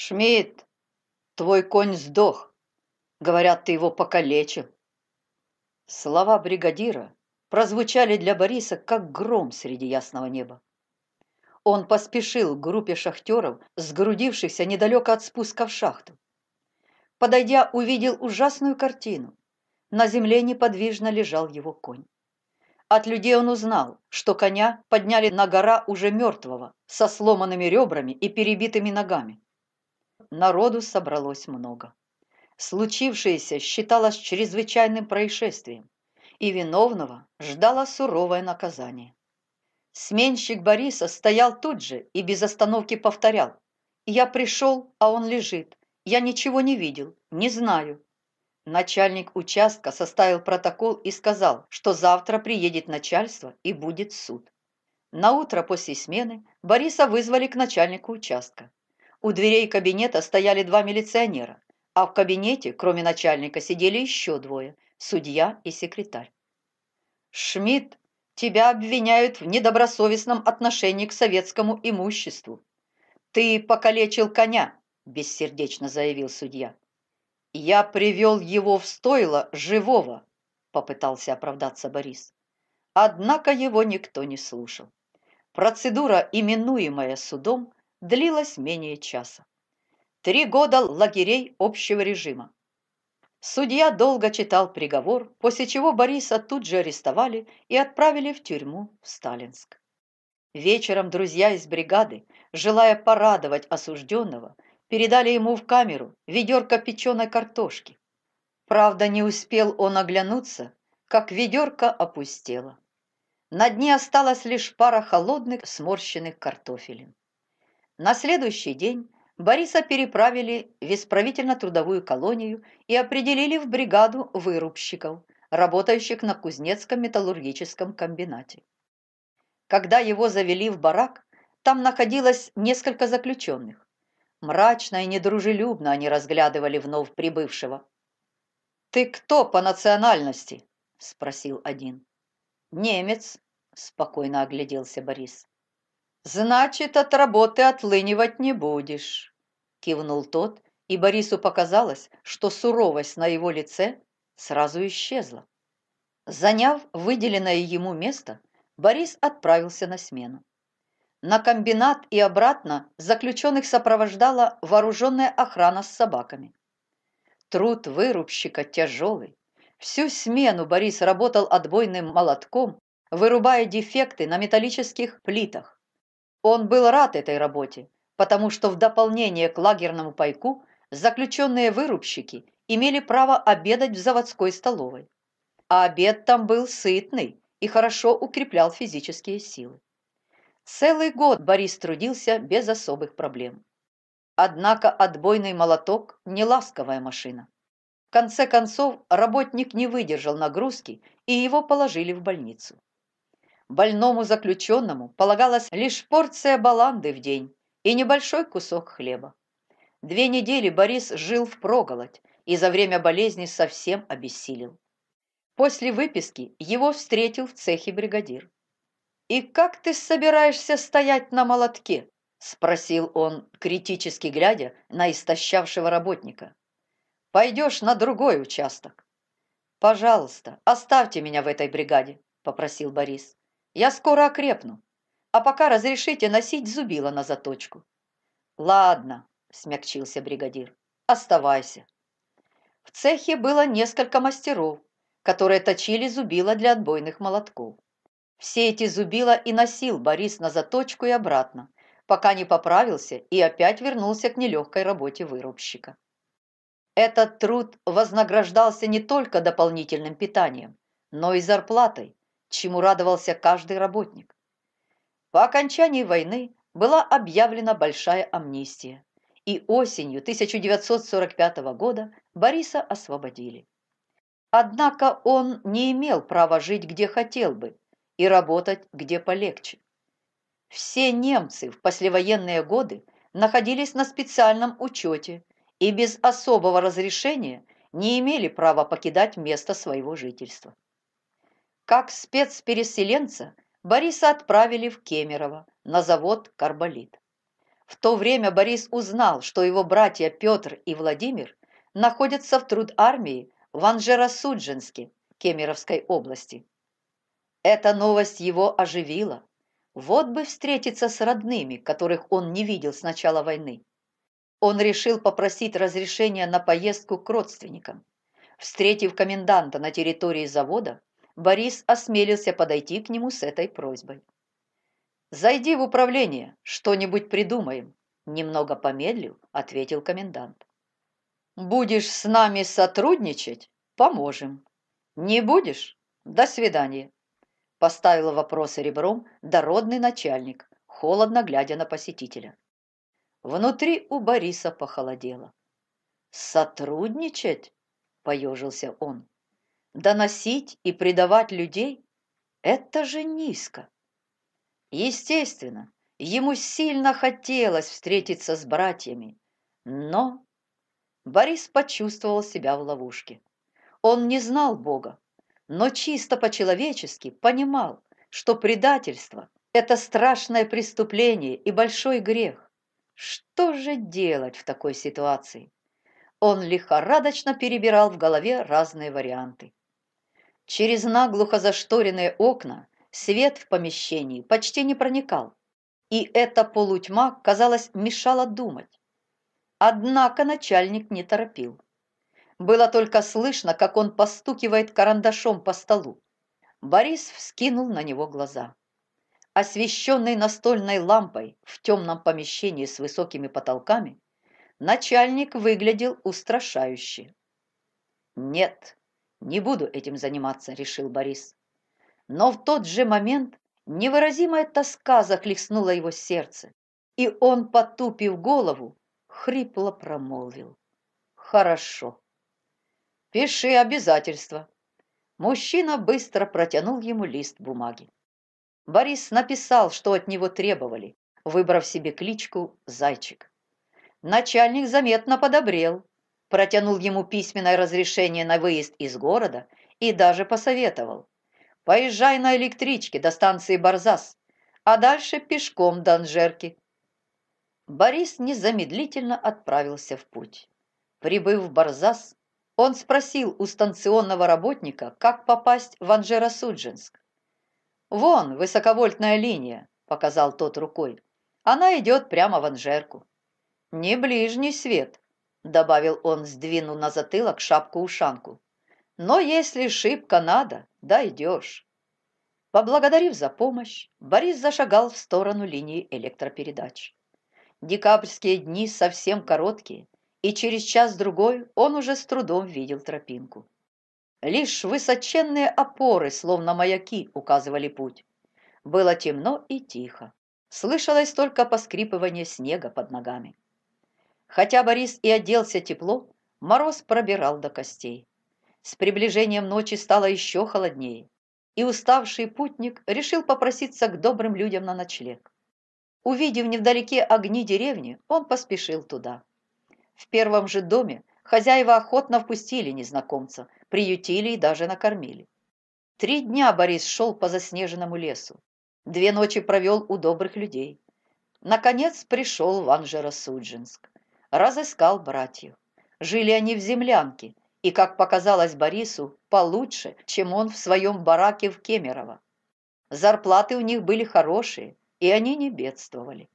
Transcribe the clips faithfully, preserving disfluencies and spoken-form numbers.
Шмидт, твой конь сдох. Говорят, ты его покалечил. Слова бригадира прозвучали для Бориса, как гром среди ясного неба. Он поспешил к группе шахтеров, сгрудившихся недалеко от спуска в шахту. Подойдя, увидел ужасную картину. На земле неподвижно лежал его конь. От людей он узнал, что коня подняли на гора уже мертвого, со сломанными ребрами и перебитыми ногами. Народу собралось много. Случившееся считалось чрезвычайным происшествием, и виновного ждало суровое наказание. Сменщик Бориса стоял тут же и без остановки повторял: «Я пришел, а он лежит. Я ничего не видел, не знаю». Начальник участка составил протокол и сказал, что завтра приедет начальство и будет суд. Наутро после смены Бориса вызвали к начальнику участка. У дверей кабинета стояли два милиционера, а в кабинете, кроме начальника, сидели еще двое – судья и секретарь. «Шмидт, тебя обвиняют в недобросовестном отношении к советскому имуществу. Ты покалечил коня», – бессердечно заявил судья. «Я привел его в стойло живого», – попытался оправдаться Борис. Однако его никто не слушал. Процедура, именуемая судом, длилась менее часа. Три года лагерей общего режима. Судья долго читал приговор, после чего Бориса тут же арестовали и отправили в тюрьму в Сталинск. Вечером друзья из бригады, желая порадовать осужденного, передали ему в камеру ведерко печеной картошки. Правда, не успел он оглянуться, как ведерко опустело. На дне осталась лишь пара холодных, сморщенных картофелин. На следующий день Бориса переправили в исправительно-трудовую колонию и определили в бригаду вырубщиков, работающих на Кузнецком металлургическом комбинате. Когда его завели в барак, там находилось несколько заключенных. Мрачно и недружелюбно они разглядывали вновь прибывшего. «Ты кто по национальности?» – спросил один. «Немец», – спокойно огляделся Борис. «Значит, от работы отлынивать не будешь», – кивнул тот, и Борису показалось, что суровость на его лице сразу исчезла. Заняв выделенное ему место, Борис отправился на смену. На комбинат и обратно заключенных сопровождала вооруженная охрана с собаками. Труд вырубщика тяжелый. Всю смену Борис работал отбойным молотком, вырубая дефекты на металлических плитах. Он был рад этой работе, потому что в дополнение к лагерному пайку заключенные вырубщики имели право обедать в заводской столовой. А обед там был сытный и хорошо укреплял физические силы. Целый год Борис трудился без особых проблем. Однако отбойный молоток – не ласковая машина. В конце концов, работник не выдержал нагрузки, и его положили в больницу. Больному заключенному полагалась лишь порция баланды в день и небольшой кусок хлеба. Две недели Борис жил впроголодь и за время болезни совсем обессилел. После выписки его встретил в цехе бригадир. «И как ты собираешься стоять на молотке?» – спросил он, критически глядя на истощавшего работника. «Пойдешь на другой участок». «Пожалуйста, оставьте меня в этой бригаде», – попросил Борис. «Я скоро окрепну, а пока разрешите носить зубило на заточку». «Ладно», – смягчился бригадир, – «оставайся». В цехе было несколько мастеров, которые точили зубила для отбойных молотков. Все эти зубила и носил Борис на заточку и обратно, пока не поправился и опять вернулся к нелегкой работе вырубщика. Этот труд вознаграждался не только дополнительным питанием, но и зарплатой, чему радовался каждый работник. По окончании войны была объявлена большая амнистия, и осенью тысяча девятьсот сорок пятого года Бориса освободили. Однако он не имел права жить где хотел бы и работать где полегче. Все немцы в послевоенные годы находились на специальном учете и без особого разрешения не имели права покидать место своего жительства. Как спецпереселенца Бориса отправили в Кемерово на завод «Карболит». В то время Борис узнал, что его братья Петр и Владимир находятся в трудармии в Анжеро-Судженске Кемеровской области. Эта новость его оживила. Вот бы встретиться с родными, которых он не видел с начала войны. Он решил попросить разрешения на поездку к родственникам. Встретив коменданта на территории завода, Борис осмелился подойти к нему с этой просьбой. «Зайди в управление, что-нибудь придумаем», – немного помедлив, ответил комендант. «Будешь с нами сотрудничать – поможем. Не будешь – до свидания», – поставил вопрос ребром дородный начальник, холодно глядя на посетителя. Внутри у Бориса похолодело. «Сотрудничать?» – поежился он. «Доносить и предавать людей – это же низко». Естественно, ему сильно хотелось встретиться с братьями, но Борис почувствовал себя в ловушке. Он не знал Бога, но чисто по-человечески понимал, что предательство – это страшное преступление и большой грех. Что же делать в такой ситуации? Он лихорадочно перебирал в голове разные варианты. Через наглухо зашторенные окна свет в помещении почти не проникал, и эта полутьма, казалось, мешала думать. Однако начальник не торопил. Было только слышно, как он постукивает карандашом по столу. Борис вскинул на него глаза. Освещенный настольной лампой в темном помещении с высокими потолками, начальник выглядел устрашающе. «Нет, не буду этим заниматься», — решил Борис. Но в тот же момент невыразимая тоска захлестнула его сердце, и он, потупив голову, хрипло промолвил: «Хорошо. Пиши обязательства». Мужчина быстро протянул ему лист бумаги. Борис написал, что от него требовали, выбрав себе кличку «Зайчик». Начальник заметно подобрел, протянул ему письменное разрешение на выезд из города и даже посоветовал: «Поезжай на электричке до станции Барзас, а дальше пешком до Анжерки». Борис незамедлительно отправился в путь. Прибыв в Барзас, он спросил у станционного работника, как попасть в Анжеро-Судженск. «Вон, высоковольтная линия», – показал тот рукой. «Она идет прямо в Анжерку». «Не ближний свет», – добавил он, сдвинув на затылок шапку-ушанку. «Но если шибко надо, дойдешь». Поблагодарив за помощь, Борис зашагал в сторону линии электропередач. Декабрьские дни совсем короткие, и через час-другой он уже с трудом видел тропинку. Лишь высоченные опоры, словно маяки, указывали путь. Было темно и тихо. Слышалось только поскрипывание снега под ногами. Хотя Борис и оделся тепло, мороз пробирал до костей. С приближением ночи стало еще холоднее, и уставший путник решил попроситься к добрым людям на ночлег. Увидев невдалеке огни деревни, он поспешил туда. В первом же доме хозяева охотно впустили незнакомца, приютили и даже накормили. Три дня Борис шел по заснеженному лесу. Две ночи провел у добрых людей. Наконец пришел в Анжеро-Судженск. Разыскал братьев. Жили они в землянке, и, как показалось Борису, получше, чем он в своем бараке в Кемерово. Зарплаты у них были хорошие, и они не бедствовали.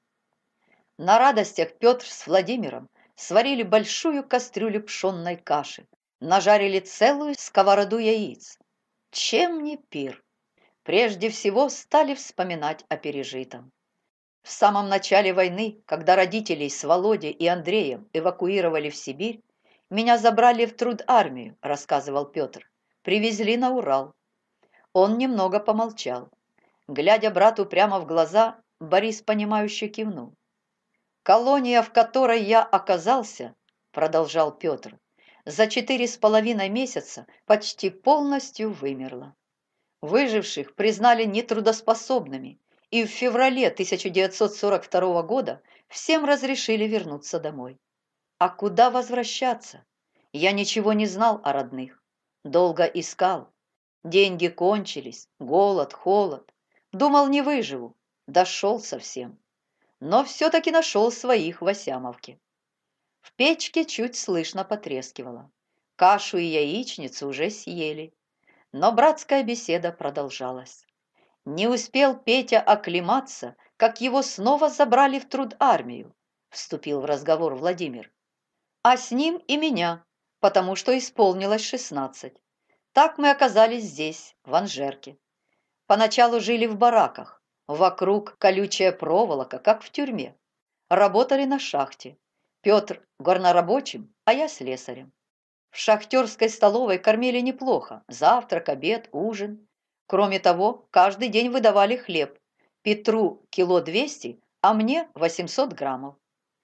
На радостях Петр с Владимиром сварили большую кастрюлю пшенной каши, нажарили целую сковороду яиц. Чем не пир? Прежде всего стали вспоминать о пережитом. В самом начале войны, когда родителей с Володей и Андреем эвакуировали в Сибирь, меня забрали в трудармию, рассказывал Петр. Привезли на Урал. Он немного помолчал. Глядя брату прямо в глаза, Борис, понимающе кивнул. «Колония, в которой я оказался, — продолжал Петр, — за четыре с половиной месяца почти полностью вымерла. Выживших признали нетрудоспособными, и в феврале тысяча девятьсот сорок второго года всем разрешили вернуться домой. А куда возвращаться? Я ничего не знал о родных. Долго искал. Деньги кончились, голод, холод. Думал, не выживу. Дошел совсем. но все-таки нашел своих в Осямовке. В печке чуть слышно потрескивало. Кашу и яичницу уже съели, но братская беседа продолжалась. Не успел Петя оклематься, как его снова забрали в труд-армию, вступил в разговор Владимир. А с ним и меня, потому что исполнилось шестнадцать. Так мы оказались здесь, в Анжерке. Поначалу жили в бараках, вокруг колючая проволока, как в тюрьме. Работали на шахте. Петр горнорабочим, а я слесарем. В шахтерской столовой кормили неплохо. Завтрак, обед, ужин. Кроме того, каждый день выдавали хлеб. Петру кило двести, а мне восемьсот граммов.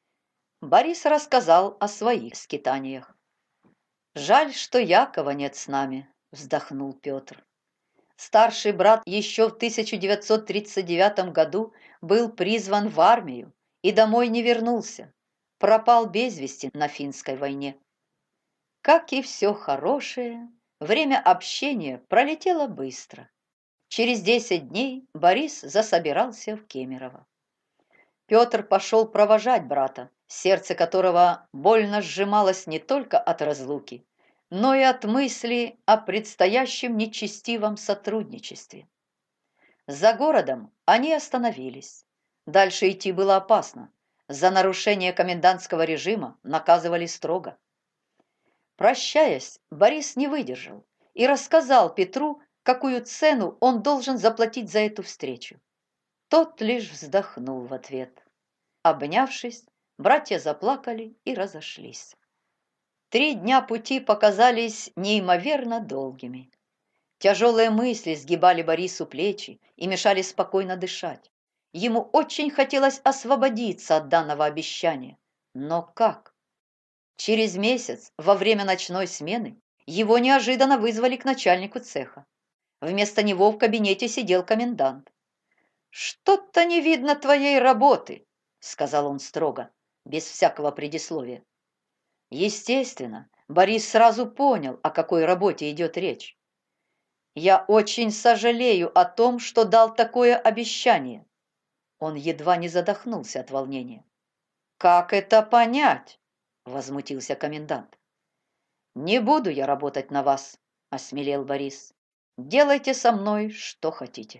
Борис рассказал о своих скитаниях. «Жаль, что Якова нет с нами», – вздохнул Петр. Старший брат еще в тысяча девятьсот тридцать девятом году был призван в армию и домой не вернулся. Пропал без вести на финской войне. Как и все хорошее, время общения пролетело быстро. Через десять дней Борис засобирался в Кемерово. Петр пошел провожать брата, сердце которого больно сжималось не только от разлуки, но и от мысли о предстоящем нечестивом сотрудничестве. За городом они остановились. Дальше идти было опасно. За нарушение комендантского режима наказывали строго. Прощаясь, Борис не выдержал и рассказал Петру, какую цену он должен заплатить за эту встречу. Тот лишь вздохнул в ответ. Обнявшись, братья заплакали и разошлись. Три дня пути показались неимоверно долгими. Тяжелые мысли сгибали Борису плечи и мешали спокойно дышать. Ему очень хотелось освободиться от данного обещания. Но как? Через месяц, во время ночной смены, его неожиданно вызвали к начальнику цеха. Вместо него в кабинете сидел комендант. «Что-то не видно твоей работы», — сказал он строго, без всякого предисловия. Естественно, Борис сразу понял, о какой работе идет речь. «Я очень сожалею о том, что дал такое обещание». Он едва не задохнулся от волнения. «Как это понять?» – возмутился комендант. «Не буду я работать на вас», – осмелел Борис. «Делайте со мной, что хотите».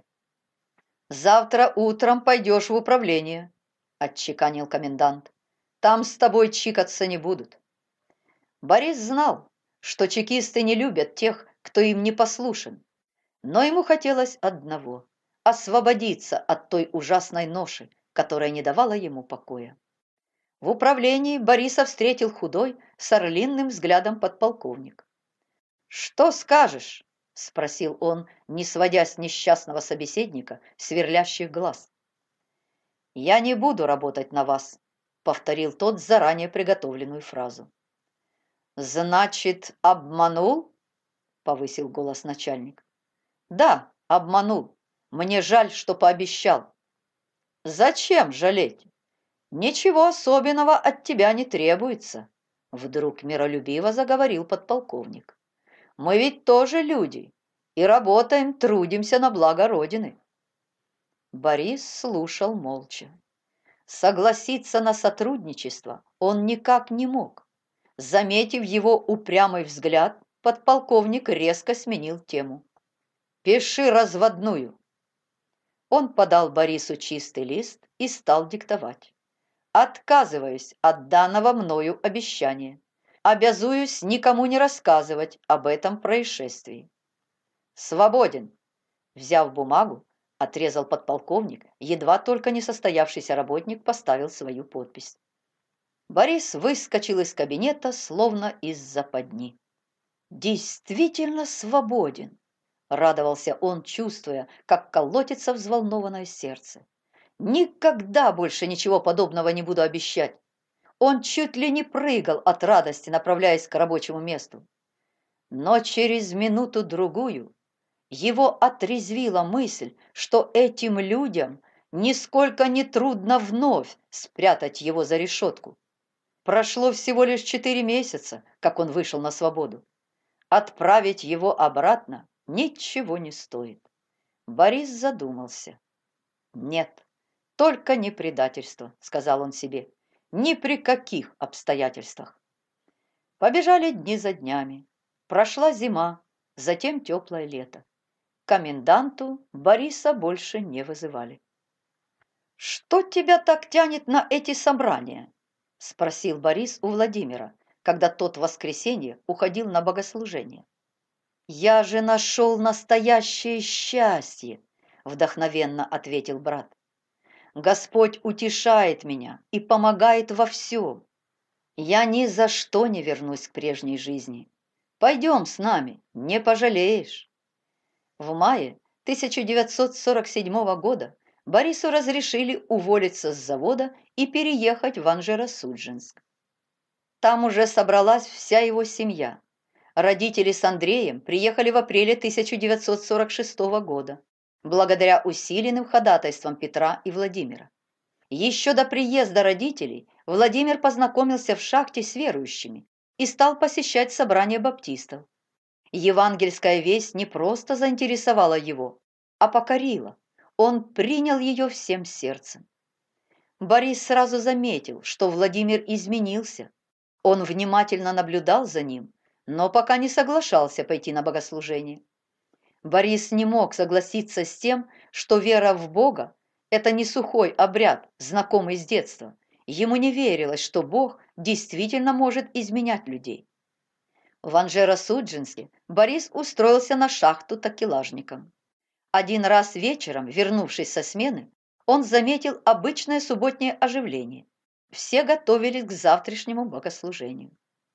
«Завтра утром пойдешь в управление», – отчеканил комендант. «Там с тобой чикаться не будут». Борис знал, что чекисты не любят тех, кто им не послушен, но ему хотелось одного – освободиться от той ужасной ноши, которая не давала ему покоя. В управлении Бориса встретил худой, с орлиным взглядом подполковник. «Что скажешь?» – спросил он, не сводя с несчастного собеседника сверлящих глаз. «Я не буду работать на вас», – повторил тот заранее приготовленную фразу. «Значит, обманул?» – повысил голос начальник. «Да, обманул. Мне жаль, что пообещал». «Зачем жалеть? Ничего особенного от тебя не требуется», – вдруг миролюбиво заговорил подполковник. «Мы ведь тоже люди и работаем, трудимся на благо Родины». Борис слушал молча. Согласиться на сотрудничество он никак не мог. Заметив его упрямый взгляд, подполковник резко сменил тему. «Пиши разводную». Он подал Борису чистый лист и стал диктовать. «Отказываюсь от данного мною обещания. Обязуюсь никому не рассказывать об этом происшествии». «Свободен», – взяв бумагу, отрезал подполковник, едва только несостоявшийся работник поставил свою подпись. Борис выскочил из кабинета, словно из западни. «Действительно свободен!» – радовался он, чувствуя, как колотится взволнованное сердце. «Никогда больше ничего подобного не буду обещать!» Он чуть ли не прыгал от радости, направляясь к рабочему месту. Но через минуту-другую его отрезвила мысль, что этим людям нисколько не трудно вновь спрятать его за решетку. Прошло всего лишь четыре месяца, как он вышел на свободу. Отправить его обратно ничего не стоит. Борис задумался. Нет, «Только не предательство», — сказал он себе, — «ни при каких обстоятельствах». Побежали дни за днями. Прошла зима, затем теплое лето. Коменданту Бориса больше не вызывали. «Что тебя так тянет на эти собрания?» – спросил Борис у Владимира, когда тот в воскресенье уходил на богослужение. «Я же нашел настоящее счастье!» – вдохновенно ответил брат. «Господь утешает меня и помогает во всем. Я ни за что не вернусь к прежней жизни. Пойдем с нами, не пожалеешь». В мае тысяча девятьсот сорок седьмого года Борису разрешили уволиться с завода и переехать в Анжеро-Судженск. Там уже собралась вся его семья. Родители с Андреем приехали в апреле тысяча девятьсот сорок шестого года, благодаря усиленным ходатайствам Петра и Владимира. Еще до приезда родителей Владимир познакомился в шахте с верующими и стал посещать собрания баптистов. Евангельская весть не просто заинтересовала его, а покорила. Он принял ее всем сердцем. Борис сразу заметил, что Владимир изменился. Он внимательно наблюдал за ним, но пока не соглашался пойти на богослужение. Борис не мог согласиться с тем, что вера в Бога – это не сухой обряд, знакомый с детства. Ему не верилось, что Бог действительно может изменять людей. В Анжеро-Судженске Борис устроился на шахту такелажником. Один раз вечером, вернувшись со смены, он заметил обычное субботнее оживление. Все готовились к завтрашнему богослужению.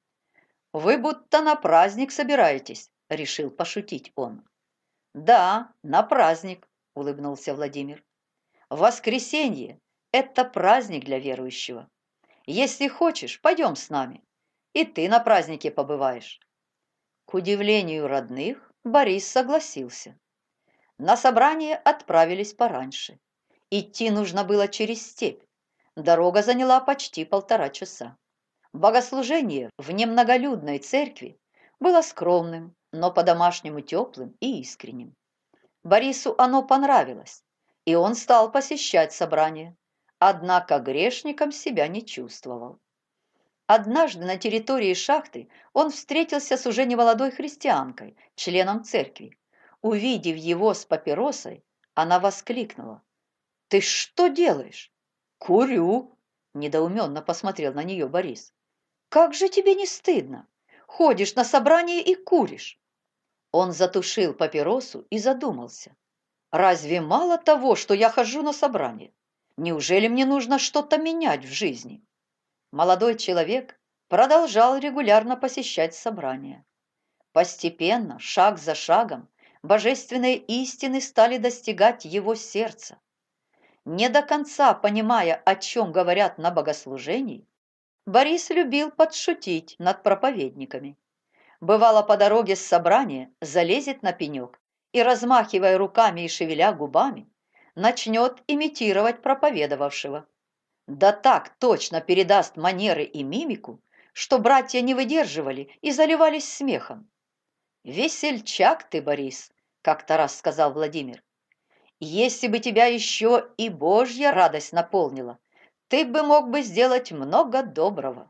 «Вы будто на праздник собираетесь», – решил пошутить он. «Да, на праздник», – улыбнулся Владимир. «Воскресенье – это праздник для верующего. Если хочешь, пойдем с нами, и ты на празднике побываешь». К удивлению родных, Борис согласился. На собрание отправились пораньше. Идти нужно было через степь. Дорога заняла почти полтора часа. Богослужение в немноголюдной церкви было скромным, но по-домашнему теплым и искренним. Борису оно понравилось, и он стал посещать собрания, однако грешником себя не чувствовал. Однажды на территории шахты он встретился с уже немолодой христианкой, членом церкви. Увидев его с папиросой, она воскликнула: «Ты что делаешь?» «Курю», – недоуменно посмотрел на нее Борис. «Как же тебе не стыдно? Ходишь на собрание и куришь». Он затушил папиросу и задумался. «Разве мало того, что я хожу на собрание? Неужели мне нужно что-то менять в жизни?» Молодой человек продолжал регулярно посещать собрания. Постепенно, шаг за шагом, божественные истины стали достигать его сердца. Не до конца понимая, о чем говорят на богослужении, Борис любил подшутить над проповедниками. Бывало, по дороге с собрания залезет на пенек и, размахивая руками и шевеля губами, начнет имитировать проповедовавшего. Да так точно передаст манеры и мимику, что братья не выдерживали и заливались смехом. «Весельчак ты, Борис», – как-то раз сказал Владимир. «Если бы тебя еще и Божья радость наполнила, ты бы мог бы сделать много доброго».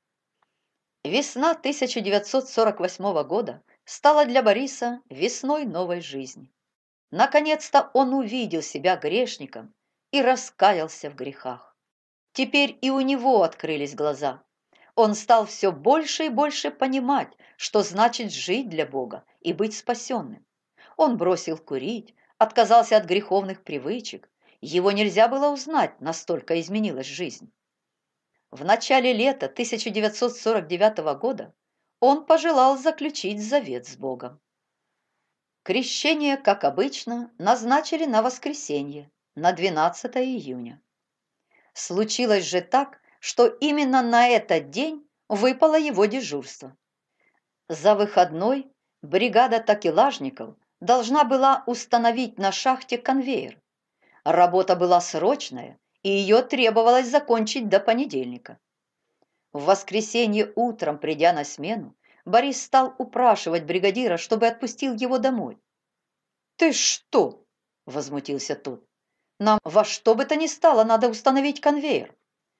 Весна тысяча девятьсот сорок восьмого года стала для Бориса весной новой жизни. Наконец-то он увидел себя грешником и раскаялся в грехах. Теперь и у него открылись глаза. Он стал все больше и больше понимать, что значит жить для Бога и быть спасенным. Он бросил курить, отказался от греховных привычек. Его нельзя было узнать, настолько изменилась жизнь. В начале лета тысяча девятьсот сорок девятого года он пожелал заключить завет с Богом. Крещение, как обычно, назначили на воскресенье, на двенадцатое июня. Случилось же так, что именно на этот день выпало его дежурство. За выходной бригада такелажников должна была установить на шахте конвейер. Работа была срочная, и ее требовалось закончить до понедельника. В воскресенье утром, придя на смену, Борис стал упрашивать бригадира, чтобы отпустил его домой. «Ты что?» – возмутился тот. Нам во что бы то ни стало надо установить конвейер.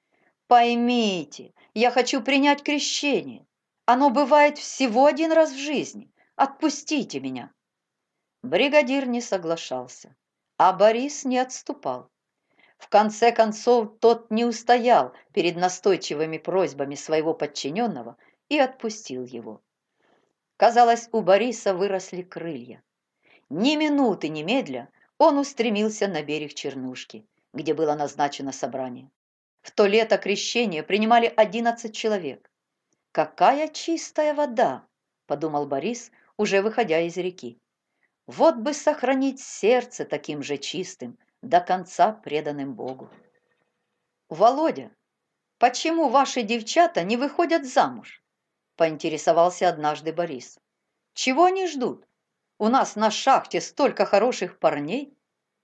Поймите, я хочу принять крещение. Оно бывает всего один раз в жизни. Отпустите меня. Бригадир не соглашался, а Борис не отступал. В конце концов, тот не устоял перед настойчивыми просьбами своего подчиненного и отпустил его. Казалось, у Бориса выросли крылья. Ни минуты немедля он устремился на берег Чернушки, где было назначено собрание. В то лето крещение принимали одиннадцать человек. «Какая чистая вода!» – подумал Борис, уже выходя из реки. «Вот бы сохранить сердце таким же чистым, до конца преданным Богу». «Володя, почему ваши девчата не выходят замуж?» – поинтересовался однажды Борис. «Чего они ждут? У нас на шахте столько хороших парней.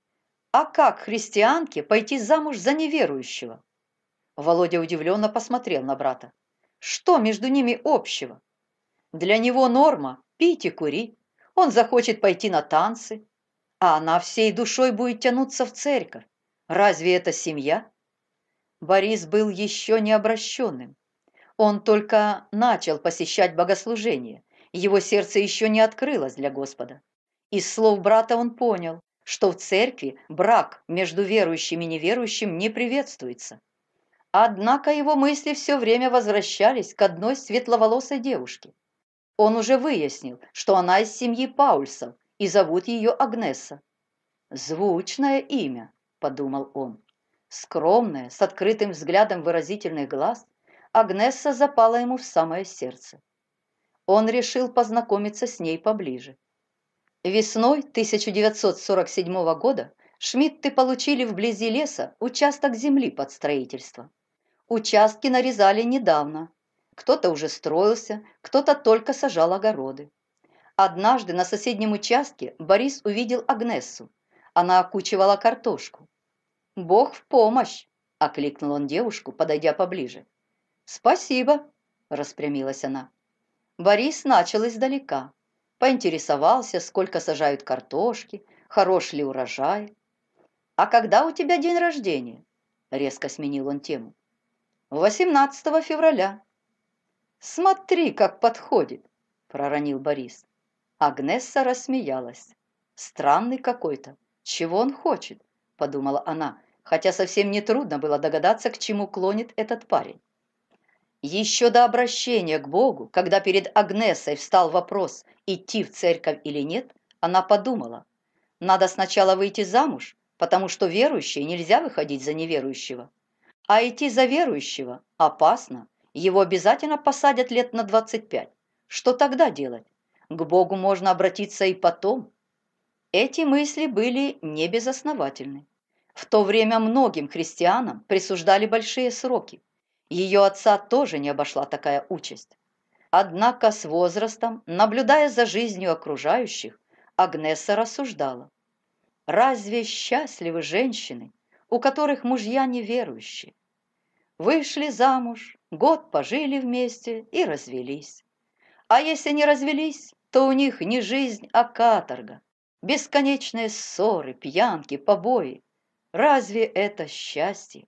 А как христианке пойти замуж за неверующего?» Володя удивленно посмотрел на брата. Что между ними общего? Для него норма – пить и курить. Он захочет пойти на танцы, а она всей душой будет тянуться в церковь. Разве это семья? Борис был еще не обращенным. Он только начал посещать богослужение. Его сердце еще не открылось для Господа. Из слов брата он понял, что в церкви брак между верующим и неверующим не приветствуется. Однако его мысли все время возвращались к одной светловолосой девушке. Он уже выяснил, что она из семьи Паульсов, и зовут ее Агнеса. «Звучное имя», – подумал он. Скромная, с открытым взглядом выразительных глаз, Агнеса запала ему в самое сердце. Он решил познакомиться с ней поближе. Весной тысяча девятьсот сорок седьмого года Шмидты получили вблизи леса участок земли под строительство. Участки нарезали недавно. Кто-то уже строился, кто-то только сажал огороды. Однажды на соседнем участке Борис увидел Агнесу. Она окучивала картошку. «Бог в помощь!» – окликнул он девушку, подойдя поближе. «Спасибо!» – распрямилась она. Борис начал издалека. Поинтересовался, сколько сажают картошки, хорош ли урожай. «А когда у тебя день рождения?» – резко сменил он тему. восемнадцатого февраля. «Смотри, как подходит!» – проронил Борис. Агнесса рассмеялась. «Странный какой-то. Чего он хочет?» – подумала она, хотя совсем нетрудно было догадаться, к чему клонит этот парень. Еще до обращения к Богу, когда перед Агнесой встал вопрос, идти в церковь или нет, она подумала: надо сначала выйти замуж, потому что верующей нельзя выходить за неверующего. А идти за верующего опасно, его обязательно посадят лет на двадцать пять. Что тогда делать? К Богу можно обратиться и потом. Эти мысли были не безосновательны. В то время многим христианам присуждали большие сроки. Ее отца тоже не обошла такая участь. Однако с возрастом, наблюдая за жизнью окружающих, Агнеса рассуждала: разве счастливы женщины, у которых мужья неверующие? Вышли замуж, год пожили вместе и развелись. А если не развелись, то у них не жизнь, а каторга. Бесконечные ссоры, пьянки, побои. Разве это счастье?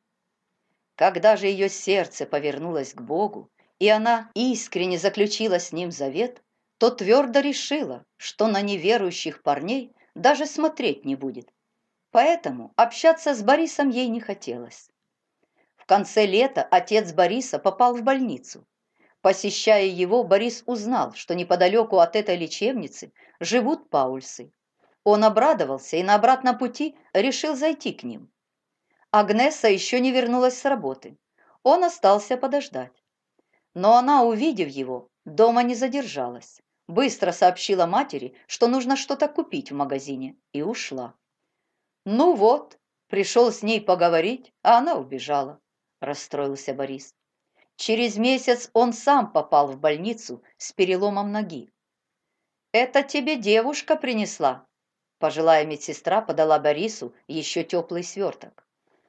Когда же ее сердце повернулось к Богу, и она искренне заключила с Ним завет, то твердо решила, что на неверующих парней даже смотреть не будет. Поэтому общаться с Борисом ей не хотелось. В конце лета отец Бориса попал в больницу. Посещая его, Борис узнал, что неподалеку от этой лечебницы живут Паульсы. Он обрадовался и на обратном пути решил зайти к ним. Агнеса еще не вернулась с работы. Он остался подождать. Но она, увидев его, дома не задержалась. Быстро сообщила матери, что нужно что-то купить в магазине, и ушла. «Ну вот, пришел с ней поговорить, а она убежала», – расстроился Борис. Через месяц он сам попал в больницу с переломом ноги. «Это тебе девушка принесла», – пожилая медсестра подала Борису еще теплый сверток.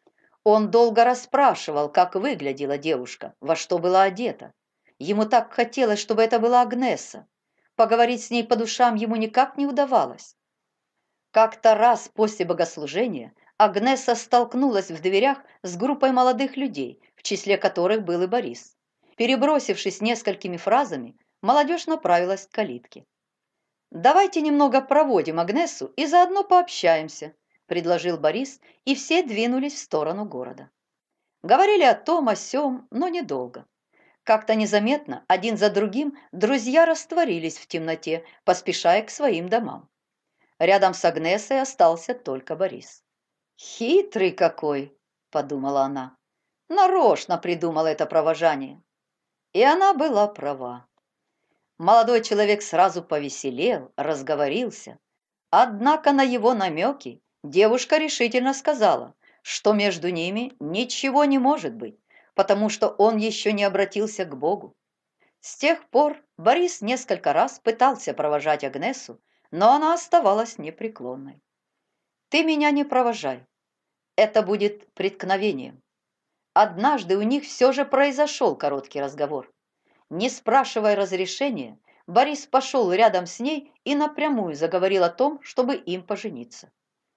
Он долго расспрашивал, как выглядела девушка, во что была одета. Ему так хотелось, чтобы это была Агнеса. Поговорить с ней по душам ему никак не удавалось. Как-то раз после богослужения Агнеса столкнулась в дверях с группой молодых людей, в числе которых был и Борис. Перебросившись несколькими фразами, молодежь направилась к калитке. «Давайте немного проводим Агнесу и заодно пообщаемся», – предложил Борис, и все двинулись в сторону города. Говорили о том, о сём, но недолго. Как-то незаметно, один за другим, друзья растворились в темноте, поспешая к своим домам. Рядом с Агнесой остался только Борис. «Хитрый какой!» – подумала она. «Нарочно придумал это провожание». И она была права. Молодой человек сразу повеселел, разговорился. Однако на его намеки девушка решительно сказала, что между ними ничего не может быть, потому что он еще не обратился к Богу. С тех пор Борис несколько раз пытался провожать Агнесу, но она оставалась непреклонной. «Ты меня не провожай. Это будет преткновением». Однажды у них все же произошел короткий разговор. Не спрашивая разрешения, Борис пошел рядом с ней и напрямую заговорил о том, чтобы им пожениться.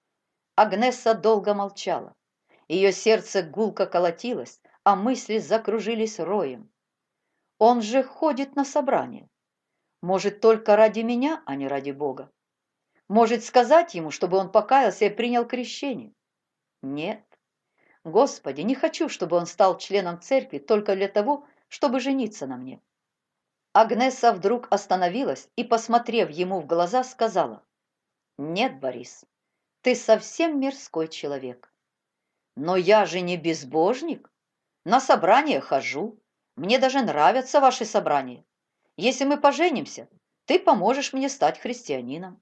Агнеса долго молчала. Ее сердце гулко колотилось, а мысли закружились роем. «Он же ходит на собрание. Может, только ради меня, а не ради Бога? Может, сказать ему, чтобы он покаялся и принял крещение? Нет. Господи, не хочу, чтобы он стал членом церкви только для того, чтобы жениться на мне». Агнеса вдруг остановилась и, посмотрев ему в глаза, сказала: «Нет, Борис, ты совсем мирской человек». «Но я же не безбожник. На собрания хожу. Мне даже нравятся ваши собрания. Если мы поженимся, ты поможешь мне стать христианином».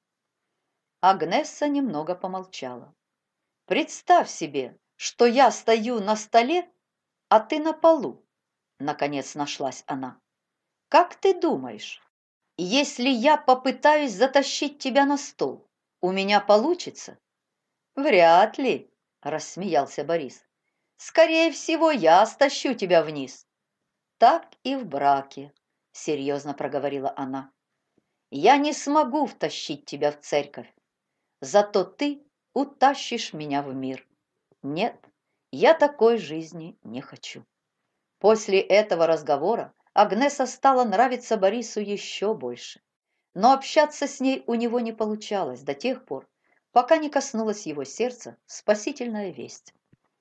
Агнеса немного помолчала. «Представь себе, что я стою на столе, а ты на полу», — наконец нашлась она. «Как ты думаешь, если я попытаюсь затащить тебя на стол, у меня получится?» «Вряд ли», – рассмеялся Борис. «Скорее всего, я стащу тебя вниз». «Так и в браке», – серьезно проговорила она. «Я не смогу втащить тебя в церковь, зато ты утащишь меня в мир. Нет, я такой жизни не хочу». После этого разговора Агнеса стала нравиться Борису еще больше, но общаться с ней у него не получалось до тех пор, пока не коснулась его сердца спасительная весть.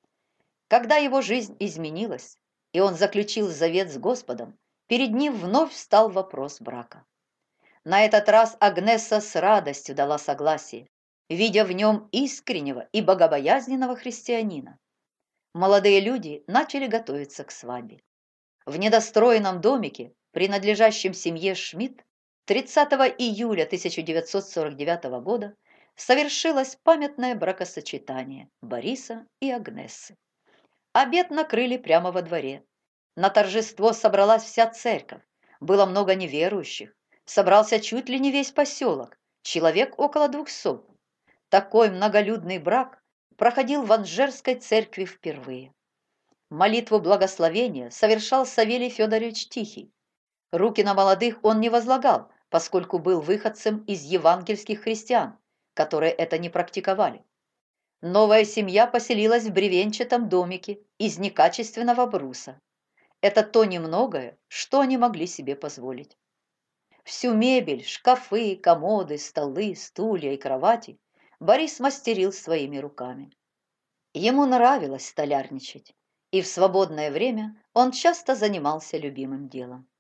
Когда его жизнь изменилась, и он заключил завет с Господом, перед ним вновь встал вопрос брака. На этот раз Агнеса с радостью дала согласие, видя в нем искреннего и богобоязненного христианина. Молодые люди начали готовиться к свадьбе. В недостроенном домике, принадлежащем семье Шмидт, тридцатого июля тысяча девятьсот сорок девятого года совершилось памятное бракосочетание Бориса и Агнессы. Обед накрыли прямо во дворе. На торжество собралась вся церковь, было много неверующих, собрался чуть ли не весь поселок, человек около двухсот. Такой многолюдный брак проходил в Анжерской церкви впервые. Молитву благословения совершал Савелий Федорович Тихий. Руки на молодых он не возлагал, поскольку был выходцем из евангельских христиан, которые это не практиковали. Новая семья поселилась в бревенчатом домике из некачественного бруса. Это то немногое, что они могли себе позволить. Всю мебель, шкафы, комоды, столы, стулья и кровати Борис мастерил своими руками. Ему нравилось столярничать, и в свободное время он часто занимался любимым делом.